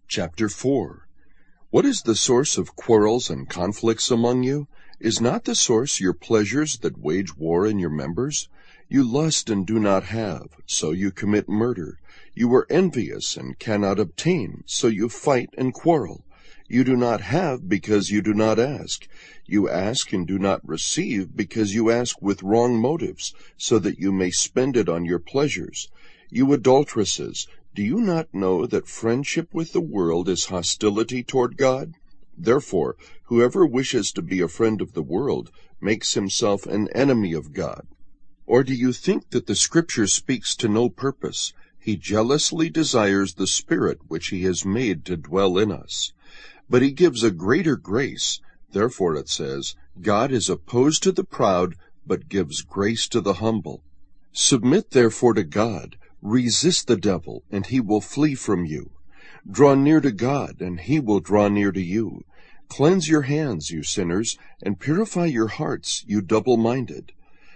Chapter 4. What is the source of quarrels and conflicts among you? Is not the source your pleasures that wage war in your members? You lust and do not have, so you commit murder. You are envious and cannot obtain, so you fight and quarrel. You do not have because you do not ask. You ask and do not receive because you ask with wrong motives, so that you may spend it on your pleasures. You adulteresses, do you not know that friendship with the world is hostility toward God? Therefore, whoever wishes to be a friend of the world makes himself an enemy of God. Or do you think that the Scripture speaks to no purpose? He jealously desires the Spirit which he has made to dwell in us. But he gives a greater grace. Therefore it says, God is opposed to the proud, but gives grace to the humble. Submit therefore to God. Resist the devil, and he will flee from you. Draw near to God, and he will draw near to you. Cleanse your hands, you sinners, and purify your hearts, you double-minded.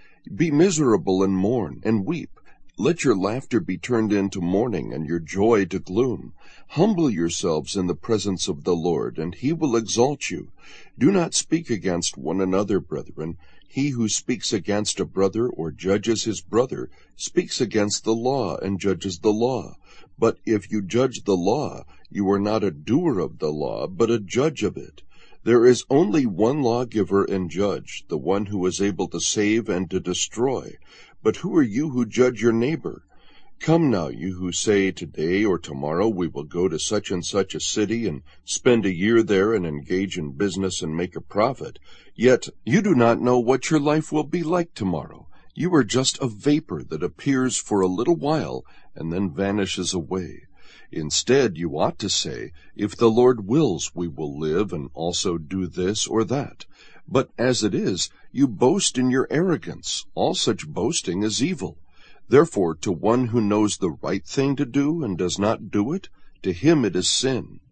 Be miserable and mourn, and weep. Let your laughter be turned into mourning, and your joy to gloom. Humble yourselves in the presence of the Lord, and he will exalt you. Do not speak against one another, brethren. He who speaks against a brother or judges his brother speaks against the law and judges the law. But if you judge the law, you are not a doer of the law, but a judge of it. There is only one lawgiver and judge, the one who is able to save and to destroy. But who are you who judge your neighbor? Come now, you who say, today or tomorrow we will go to such and such a city and spend a year there and engage in business and make a profit. Yet you do not know what your life will be like tomorrow. You are just a vapor that appears for a little while and then vanishes away. Instead, you ought to say, if the Lord wills, we will live and also do this or that. But as it is, you boast in your arrogance. All such boasting is evil. Therefore, to one who knows the right thing to do and does not do it, to him it is sin.